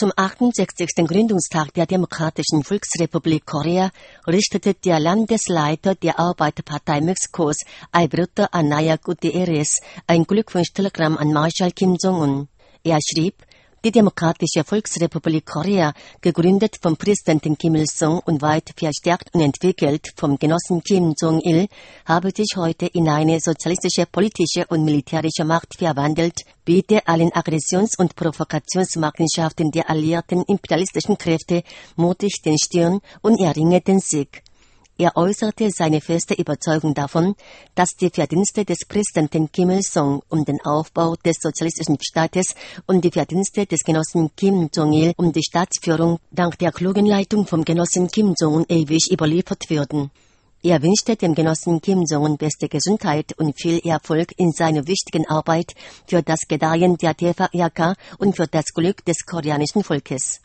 Zum 68. Gründungstag der Demokratischen Volksrepublik Korea richtete der Landesleiter der Arbeiterpartei Mexikos, Alberto Anaya Gutierrez, ein Glückwunschtelegramm an Marschall Kim Jong-un. Er schrieb: Die Demokratische Volksrepublik Korea, gegründet vom Präsidenten Kim Il-sung und weit verstärkt und entwickelt vom Genossen Kim Jong-il, habe sich heute in eine sozialistische, politische und militärische Macht verwandelt, biete allen Aggressions- und Provokationsmachenschaften der alliierten imperialistischen Kräfte mutig den Stirn und erringe den Sieg. Er äußerte seine feste Überzeugung davon, dass die Verdienste des Präsidenten Kim Il-sung um den Aufbau des sozialistischen Staates und die Verdienste des Genossen Kim Jong-il um die Staatsführung dank der klugen Leitung vom Genossen Kim Jong-un ewig überliefert würden. Er wünschte dem Genossen Kim Jong-un beste Gesundheit und viel Erfolg in seiner wichtigen Arbeit für das Gedeihen der TVRK und für das Glück des koreanischen Volkes.